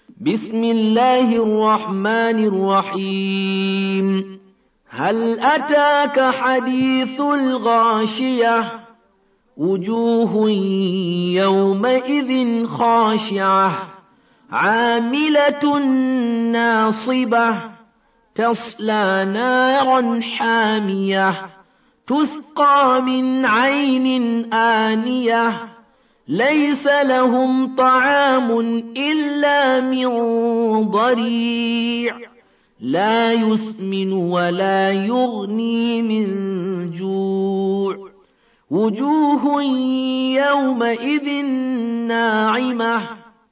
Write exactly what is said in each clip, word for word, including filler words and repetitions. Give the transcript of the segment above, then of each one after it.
بسم الله الرحمن الرحيم هل أتاك حديث الغاشية وجوه يومئذ خاشعة عاملة ناصبة تصلى نارا حامية تسقى من عين آنية ليس لهم طعام إلا من ضريع لا يسمن ولا يغني من جوع وجوه يومئذ ناعمة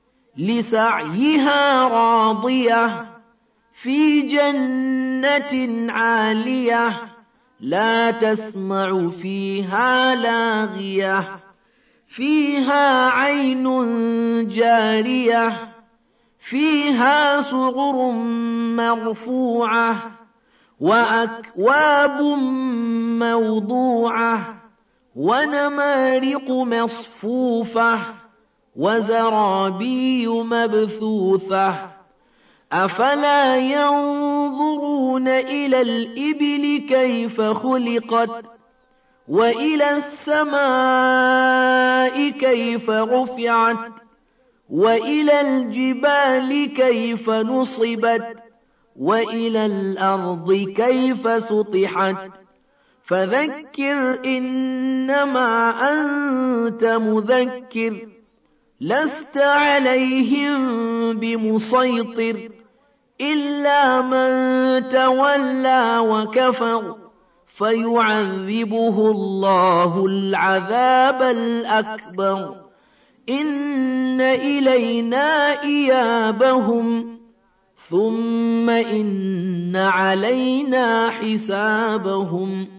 لسعيها راضية في جنة عالية لا تسمع فيها لاغية فيها عين جارية فيها سرر مرفوعة وأكواب موضوعة ونمارق مصفوفة وزرابي مبثوثة أفلا ينظرون إلى الإبل كيف خلقت وإلى السماء كيف رفعت وإلى الجبال كيف نصبت وإلى الأرض كيف سطحت فذكر إنما أنت مذكر لست عليهم بمسيطر إلا من تولى وكفر فيعذبه الله العذاب الأكبر إن إلينا إيابهم ثم إن علينا حسابهم